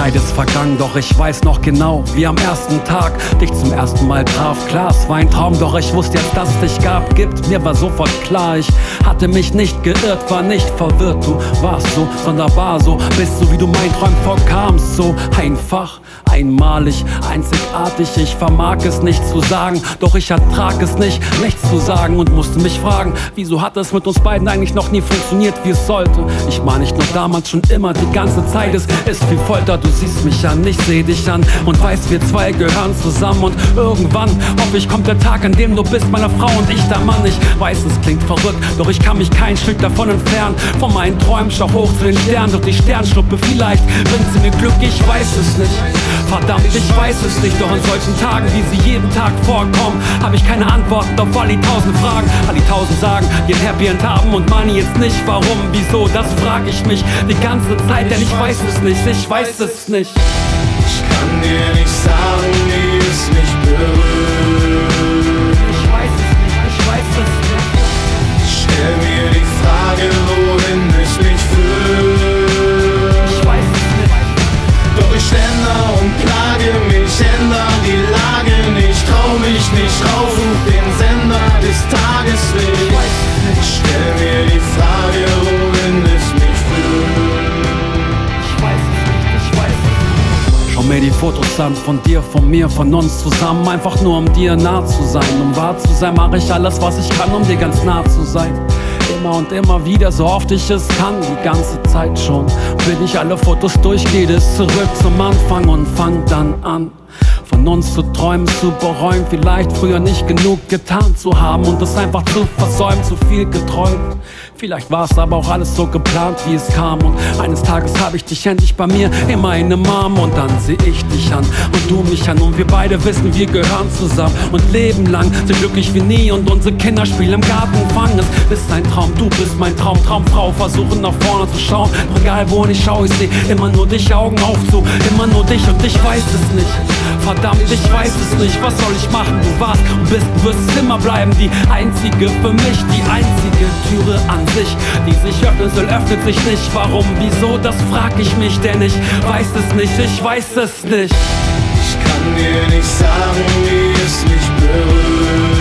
beides vergangen, doch ich weiß noch genau, wie am ersten Tag dich zum ersten Mal traf. Klar, es war ein Traum, doch ich wusste jetzt, dass es dich gab. Mir war sofort klar, ich hatte mich nicht geirrt, war nicht verwirrt. Du warst so sonderbar, so bist so, wie du meinen Träumen vorkamst. So einfach, einmalig, einzigartig. Ich vermag es nicht zu sagen, doch ich ertrag es nicht, nichts zu sagen und musste mich fragen, wieso hat es mit uns beiden eigentlich noch nie funktioniert, wie es sollte. Ich meine nicht nur damals, schon immer, die ganze Zeit. Es ist wie Folter, du siehst mich an, ich seh dich an und weißt, wir zwei gehören zusammen. Und irgendwann, hoffe ich, kommt der Tag, an dem du bist meine Frau und ich der Mann. Ich weiß, es klingt verrückt, doch ich kann mich kein Stück davon entfernen. Von meinen Träumen schau hoch zu den Sternen, doch die Sternschnuppe, vielleicht bringt sie mir Glück, ich weiß es nicht. Verdammt, ich weiß es nicht, doch an solchen Tagen, wie sie jeden Tag vorkommen, habe ich keine Antworten auf all die 1000 Fragen. All die 1000 sagen, die ein Happy End haben und Money jetzt nicht. Warum, wieso, das frag ich mich die ganze Zeit, denn ich weiß es nicht, ich weiß es nicht. Ich kann dir nicht sagen, wie es mich berührt. Ich weiß es nicht, ich weiß es nicht. Stell mir die Frage, wohin es mich führt. Ich weiß es nicht. Doch ich stände da und plage mich, ändere die Lage nicht, trau mich nicht raus, such den Sender des Tages nicht. Stell mir die Frage, wohin es mich führt. Ich weiß es nicht, ich weiß es nicht. Schau mir die Fotos an, von dir, von mir, von uns zusammen. Einfach nur, um dir nah zu sein. Um wahr zu sein, mache ich alles, was ich kann, um dir ganz nah zu sein. Immer und immer wieder, so oft ich es kann, die ganze Zeit schon. Wenn ich alle Fotos durchgehe, es zurück zum Anfang und fang dann an. Von uns zu träumen, zu bereuen, vielleicht früher nicht genug getan zu haben und es einfach zu versäumen, zu viel geträumt. Vielleicht war es aber auch alles so geplant, wie es kam. Und eines Tages habe ich dich endlich bei mir, immer in einem Arm. Und dann seh ich dich an und du mich an. Und wir beide wissen, wir gehören zusammen und leben lang, sind glücklich wie nie. Und unsere Kinder spielen im Garten, fangen es ist ein Traum. Du bist mein Traum, Traumfrau, versuchen nach vorne zu schauen. Doch egal wo ich schaue, ich seh immer nur dich, Augen auf zu, immer nur dich und ich weiß es nicht. Verdammt, ich weiß es nicht, was soll ich machen? Du warst und bist, du wirst immer bleiben. Die einzige für mich, die einzige Türe an sich, die sich öffnen soll, öffnet sich nicht. Warum, wieso, das frag ich mich, denn ich weiß es nicht, ich weiß es nicht. Ich kann dir nicht sagen, wie es mich berührt.